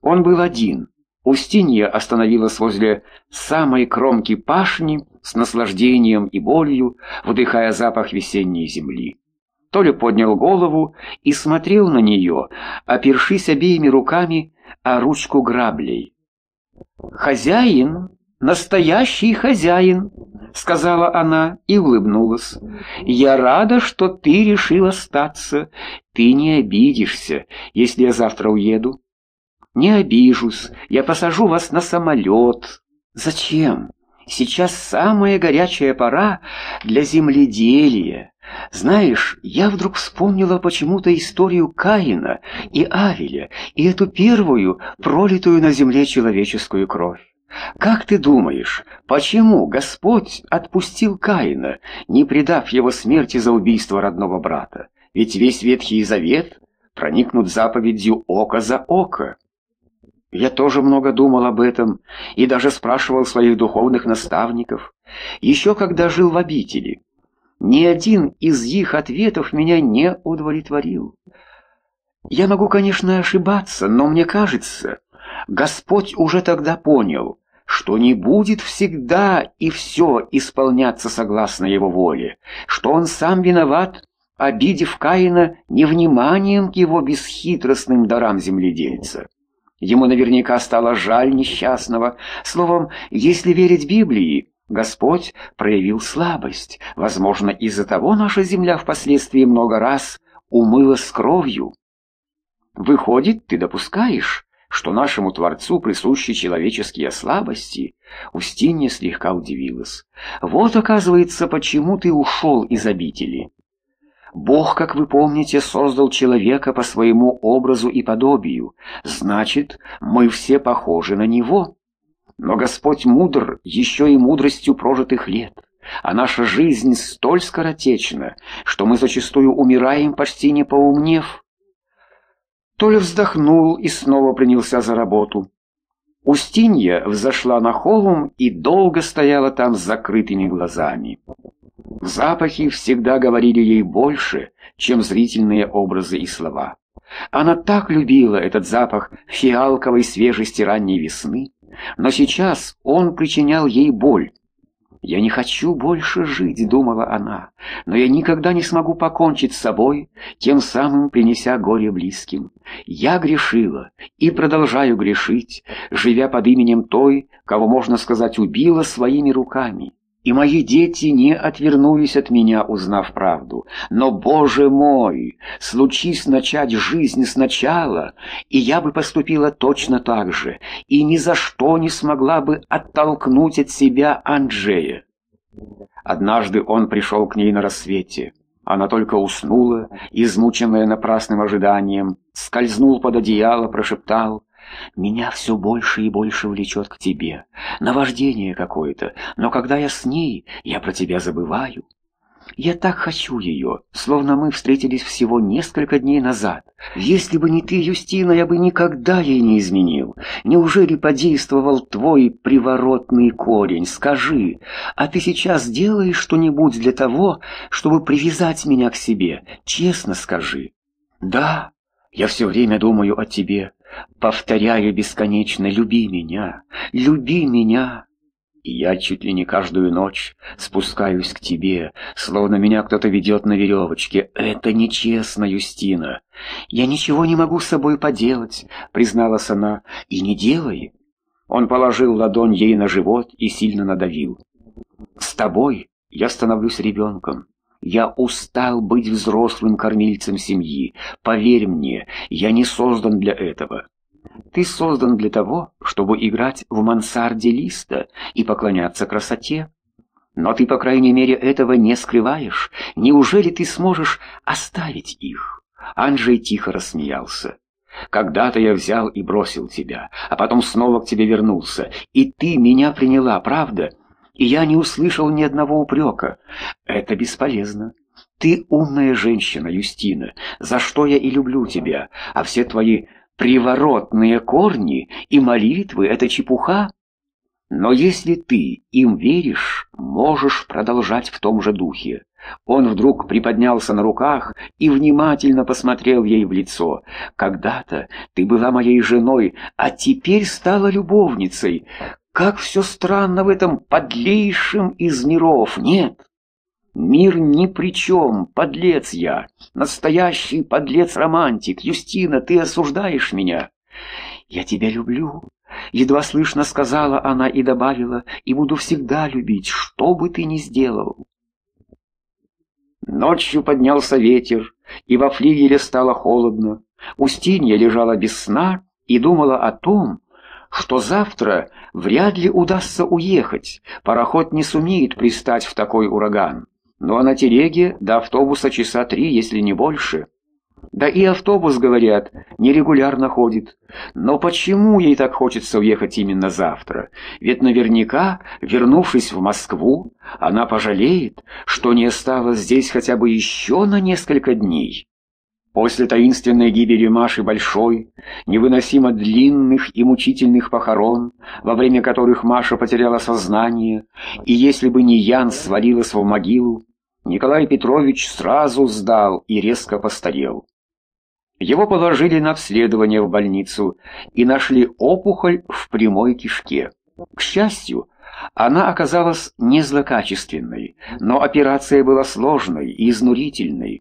Он был один. Устинья остановилась возле самой кромки пашни с наслаждением и болью, вдыхая запах весенней земли. Толя поднял голову и смотрел на нее, опершись обеими руками о ручку граблей. «Хозяин, настоящий хозяин», — сказала она и улыбнулась. «Я рада, что ты решил остаться. Ты не обидишься, если я завтра уеду?» «Не обижусь, я посажу вас на самолет». «Зачем? Сейчас самая горячая пора для земледелия. Знаешь, я вдруг вспомнила почему-то историю Каина и Авеля и эту первую, пролитую на земле человеческую кровь. Как ты думаешь, почему Господь отпустил Каина, не предав его смерти за убийство родного брата? Ведь весь Ветхий Завет проникнут заповедью «око за око». Я тоже много думал об этом и даже спрашивал своих духовных наставников, еще когда жил в обители. Ни один из их ответов меня не удовлетворил. Я могу, конечно, ошибаться, но мне кажется, Господь уже тогда понял, что не будет всегда и все исполняться согласно Его воле, что Он сам виноват, обидев Каина невниманием к его бесхитростным дарам земледельца. Ему наверняка стало жаль несчастного. Словом, если верить Библии, Господь проявил слабость. Возможно, из-за того наша земля впоследствии много раз умылась кровью. Выходит, ты допускаешь, что нашему Творцу присущи человеческие слабости? Устинья слегка удивилась. Вот, оказывается, почему ты ушел из обители. Бог, как вы помните, создал человека по своему образу и подобию. Значит, мы все похожи на Него. Но Господь мудр еще и мудростью прожитых лет. А наша жизнь столь скоротечна, что мы зачастую умираем, почти не поумнев. Толя вздохнул и снова принялся за работу. Устинья взошла на холм и долго стояла там с закрытыми глазами. Запахи всегда говорили ей больше, чем зрительные образы и слова. Она так любила этот запах фиалковой свежести ранней весны, но сейчас он причинял ей боль. «Я не хочу больше жить», — думала она, — «но я никогда не смогу покончить с собой, тем самым принеся горе близким. Я грешила и продолжаю грешить, живя под именем той, кого, можно сказать, убила своими руками. И мои дети не отвернулись от меня, узнав правду. Но, Боже мой, случись начать жизнь сначала, и я бы поступила точно так же, и ни за что не смогла бы оттолкнуть от себя Анджея». Однажды он пришел к ней на рассвете. Она только уснула, измученная напрасным ожиданием, скользнул под одеяло, прошептал: «Меня все больше и больше влечет к тебе. Наваждение какое-то, но когда я с ней, я про тебя забываю. Я так хочу ее, словно мы встретились всего несколько дней назад. Если бы не ты, Юстина, я бы никогда ей не изменил. Неужели подействовал твой приворотный корень? Скажи, а ты сейчас делаешь что-нибудь для того, чтобы привязать меня к себе? Честно скажи». «Да, я все время думаю о тебе. Повторяю бесконечно: люби меня, люби меня. И я чуть ли не каждую ночь спускаюсь к тебе, словно меня кто-то ведет на веревочке. Это нечестно, Юстина. Я ничего не могу с собой поделать», — призналась она. «И не делай». Он положил ладонь ей на живот и сильно надавил. «С тобой я становлюсь ребенком. Я устал быть взрослым кормильцем семьи. Поверь мне, я не создан для этого. Ты создан для того, чтобы играть в мансарде Листа и поклоняться красоте. Но ты, по крайней мере, этого не скрываешь. Неужели ты сможешь оставить их?» Анджей тихо рассмеялся. «Когда-то я взял и бросил тебя, а потом снова к тебе вернулся. И ты меня приняла, правда? И я не услышал ни одного упрека. Это бесполезно. Ты умная женщина, Юстина, за что я и люблю тебя, а все твои приворотные корни и молитвы — это чепуха. Но если ты им веришь, можешь продолжать в том же духе. Он вдруг приподнялся на руках и внимательно посмотрел ей в лицо. «Когда-то ты была моей женой, а теперь стала любовницей. Как все странно в этом подлейшем из миров, нет? Мир ни при чем, подлец я, настоящий подлец-романтик. Юстина, ты осуждаешь меня?» «Я тебя люблю», — едва слышно сказала она и добавила, — «и буду всегда любить, что бы ты ни сделал». Ночью поднялся ветер, и во флигеле стало холодно. Устинья лежала без сна и думала о том, что завтра вряд ли удастся уехать, пароход не сумеет пристать в такой ураган. Ну а на телеге до автобуса часа 3, если не больше. Да и автобус, говорят, нерегулярно ходит. Но почему ей так хочется уехать именно завтра? Ведь наверняка, вернувшись в Москву, она пожалеет, что не осталась здесь хотя бы еще на несколько дней. После таинственной гибели Маши Большой, невыносимо длинных и мучительных похорон, во время которых Маша потеряла сознание, и если бы не Ян свалилась в могилу, Николай Петрович сразу сдал и резко постарел. Его положили на обследование в больницу и нашли опухоль в прямой кишке. К счастью, она оказалась не злокачественной, но операция была сложной и изнурительной.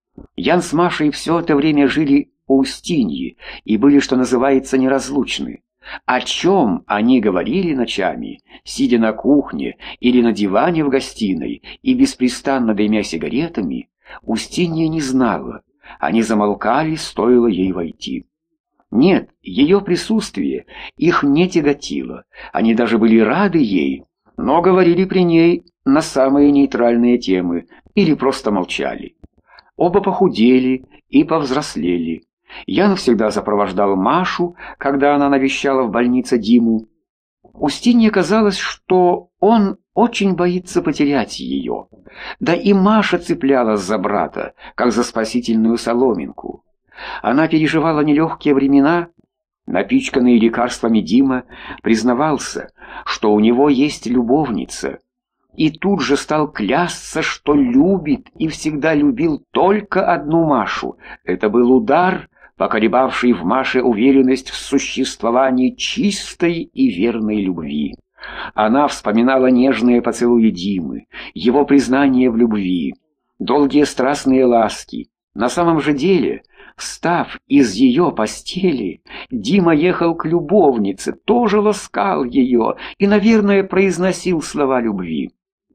Ян с Машей все это время жили у Устиньи и были, что называется, неразлучны. О чем они говорили ночами, сидя на кухне или на диване в гостиной и беспрестанно дымя сигаретами, Устинья не знала. Они замолкали, стоило ей войти. Нет, ее присутствие их не тяготило, они даже были рады ей, но говорили при ней на самые нейтральные темы или просто молчали. Оба похудели и повзрослели. Ян всегда сопровождал Машу, когда она навещала в больнице Диму. Устинье казалось, что он очень боится потерять ее. Да и Маша цеплялась за брата, как за спасительную соломинку. Она переживала нелегкие времена. Напичканный лекарствами Дима признавался, что у него есть любовница, и тут же стал клясться, что любит и всегда любил только одну Машу. Это был удар, поколебавший в Маше уверенность в существовании чистой и верной любви. Она вспоминала нежные поцелуи Димы, его признание в любви, долгие страстные ласки. На самом же деле, встав из ее постели, Дима ехал к любовнице, тоже ласкал ее и, наверное, произносил слова любви.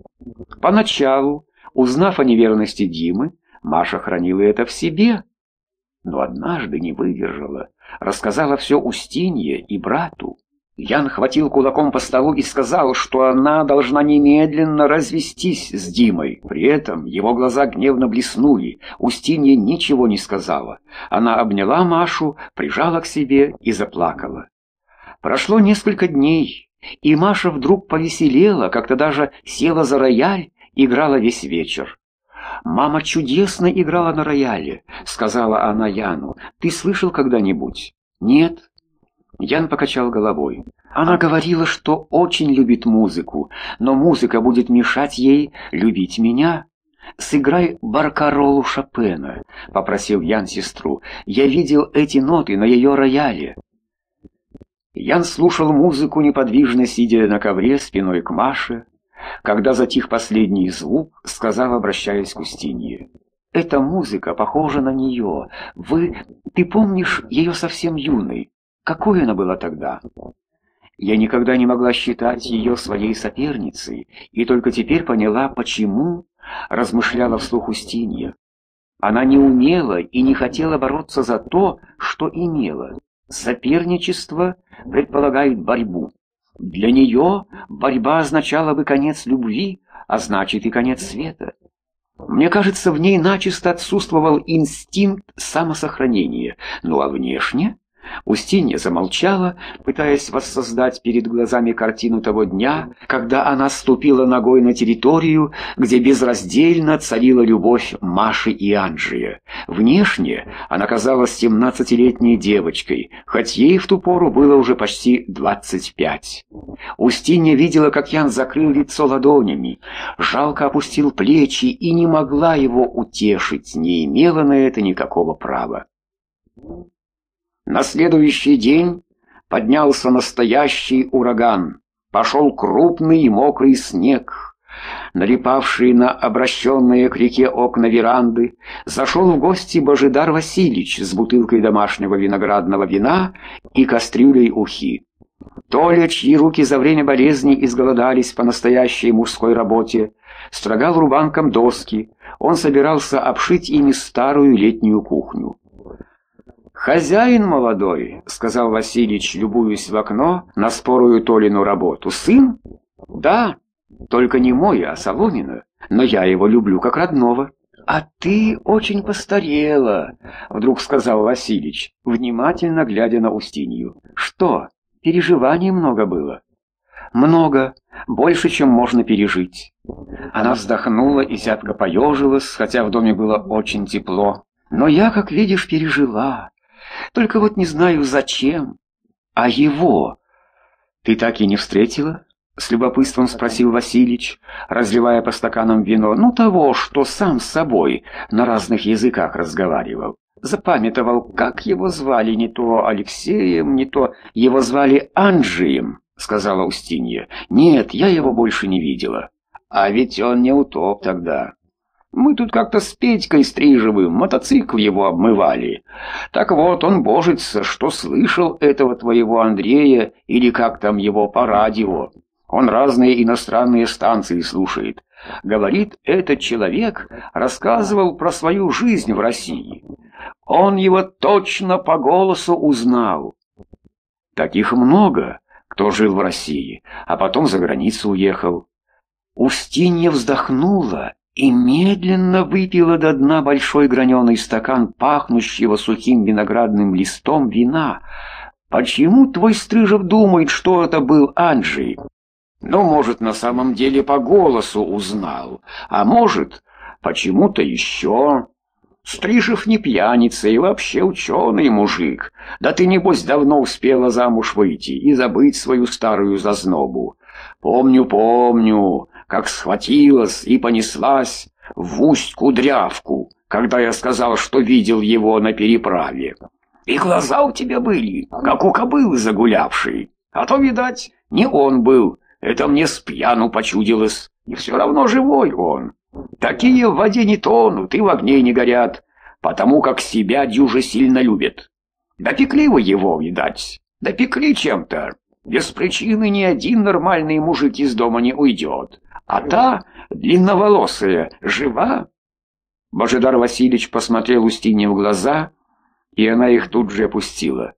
Поначалу, узнав о неверности Димы, Маша хранила это в себе, но однажды не выдержала, рассказала все Устинье и брату. Ян хватил кулаком по столу и сказал, что она должна немедленно развестись с Димой. При этом его глаза гневно блеснули. Устинья ничего не сказала. Она обняла Машу, прижала к себе и заплакала. Прошло несколько дней, и Маша вдруг повеселела, как-то даже села за рояль, играла весь вечер. «Мама чудесно играла на рояле», — сказала она Яну. «Ты слышал когда-нибудь?» «Нет». Ян покачал головой. Она говорила, что очень любит музыку, но музыка будет мешать ей любить меня. «Сыграй баркаролу Шопена», — попросил Ян сестру. «Я видел эти ноты на ее рояле». Ян слушал музыку, неподвижно сидя на ковре спиной к Маше. Когда затих последний звук, сказал, обращаясь к Устинье: «Эта музыка похожа на нее. Ты помнишь ее совсем юной? Какой она была тогда?» Я никогда не могла считать ее своей соперницей, и только теперь поняла, почему, размышляла вслух Устинья. Она не умела и не хотела бороться за то, что имела. Соперничество предполагает борьбу. Для нее борьба означала бы конец любви, а значит и конец света. Мне кажется, в ней начисто отсутствовал инстинкт самосохранения, ну а внешне Устинья замолчала, пытаясь воссоздать перед глазами картину того дня, когда она ступила ногой на территорию, где безраздельно царила любовь Маши и Анджия. Внешне она казалась 17-летней девочкой, хоть ей в ту пору было уже почти 25. Устинья видела, как Ян закрыл лицо ладонями, жалко опустил плечи и не могла его утешить, не имела на это никакого права. На следующий день поднялся настоящий ураган. Пошел крупный и мокрый снег. Налипавший на обращенные к реке окна веранды, зашел в гости Божидар Васильич с бутылкой домашнего виноградного вина и кастрюлей ухи. Толя, чьи руки за время болезни изголодались по настоящей мужской работе, строгал рубанком доски. Он собирался обшить ими старую летнюю кухню. «Хозяин молодой», — сказал Василич, любуясь в окно на спорую Толину работу. «Сын? Да, только не мой, а Соломина, но я его люблю как родного». «А ты очень постарела», — вдруг сказал Василич, внимательно глядя на Устинью. «Что, переживаний много было?» «Много, больше, чем можно пережить». Она вздохнула и зябко поежилась, хотя в доме было очень тепло. «Но я, как видишь, пережила. Только вот не знаю, зачем. А его ты так и не встретила?» — с любопытством спросил Василич, разливая по стаканам вино. «Ну, того, что сам с собой на разных языках разговаривал. Запамятовал, как его звали, не то Алексеем, не то его звали Анджием», — сказала Устинья. «Нет, я его больше не видела. А ведь он не утоп тогда. Мы тут как-то с Петькой Стрижевым мотоцикл его обмывали. Так вот, он божится, что слышал этого твоего Андрея, или как там его, по радио. Он разные иностранные станции слушает. Говорит, этот человек рассказывал про свою жизнь в России. Он его точно по голосу узнал. Таких много, кто жил в России, а потом за границу уехал». Устинья вздохнула и медленно выпила до дна большой граненый стакан пахнущего сухим виноградным листом вина. «Почему твой Стрижев думает, что это был Анджей? Ну, может, на самом деле по голосу узнал, а может, почему-то еще. Стрижев не пьяница и вообще ученый мужик. Да ты, небось, давно успела замуж выйти и забыть свою старую зазнобу. Помню, как схватилась и понеслась в Усть-Кудрявку, когда я сказал, что видел его на переправе. И глаза у тебя были, как у кобылы загулявшей. А то, видать, не он был, это мне с пьяну почудилось, и все равно живой он. Такие в воде не тонут и в огне не горят, потому как себя дюже сильно любят. Допекли вы его, видать, допекли чем-то. Без причины ни один нормальный мужик из дома не уйдет. А та, длинноволосая, жива?» Божидар Васильевич посмотрел Устинье в глаза, и она их тут же опустила.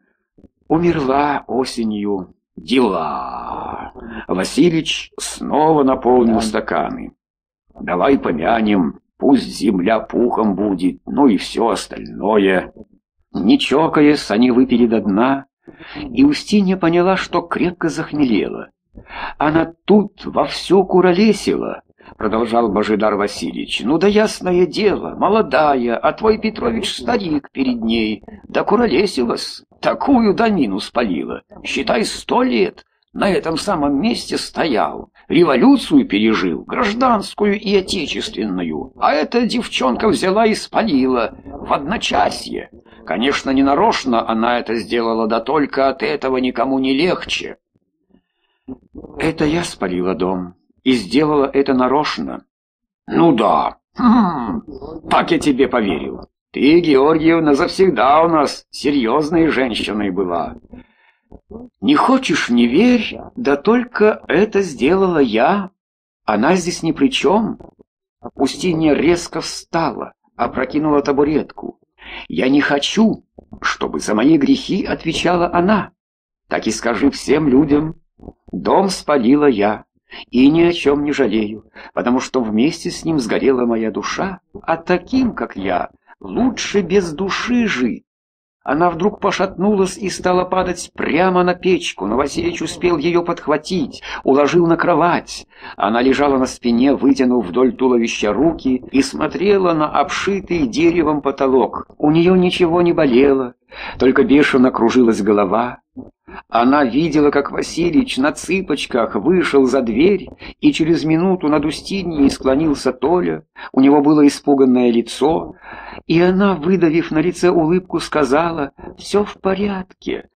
«Умерла осенью. Дела». Васильич снова наполнил стаканы. «Давай помянем, пусть земля пухом будет, ну и все остальное». Не чокаясь, они выпили до дна, и Устинья поняла, что крепко захмелела. «Она тут вовсю куролесила», — продолжал Божидар Васильевич. «Ну да ясное дело, молодая, а твой Петрович старик перед ней. Да куролесилась, такую домину спалила. Считай, 100 лет на этом самом месте стоял. Революцию пережил, гражданскую и отечественную. А эта девчонка взяла и спалила в одночасье. Конечно, не нарочно она это сделала, да только от этого никому не легче». «Это я спалила дом и сделала это нарочно». «Ну да, так я тебе поверил. Ты, Георгиевна, завсегда у нас серьезной женщиной была». «Не хочешь — не верь, да только это сделала я. Она здесь ни при чем». Устинья резко встала, опрокинула табуретку. «Я не хочу, чтобы за мои грехи отвечала она. Так и скажи всем людям. Дом спалила я, и ни о чем не жалею, потому что вместе с ним сгорела моя душа, а таким, как я, лучше без души жить». Она вдруг пошатнулась и стала падать прямо на печку, но Василич успел ее подхватить, уложил на кровать. Она лежала на спине, вытянув вдоль туловища руки, и смотрела на обшитый деревом потолок. У нее ничего не болело, только бешено кружилась голова. Она видела, как Василич на цыпочках вышел за дверь, и через минуту над Устиньей склонился Толя. У него было испуганное лицо, и она, выдавив на лице улыбку, сказала: «Все в порядке».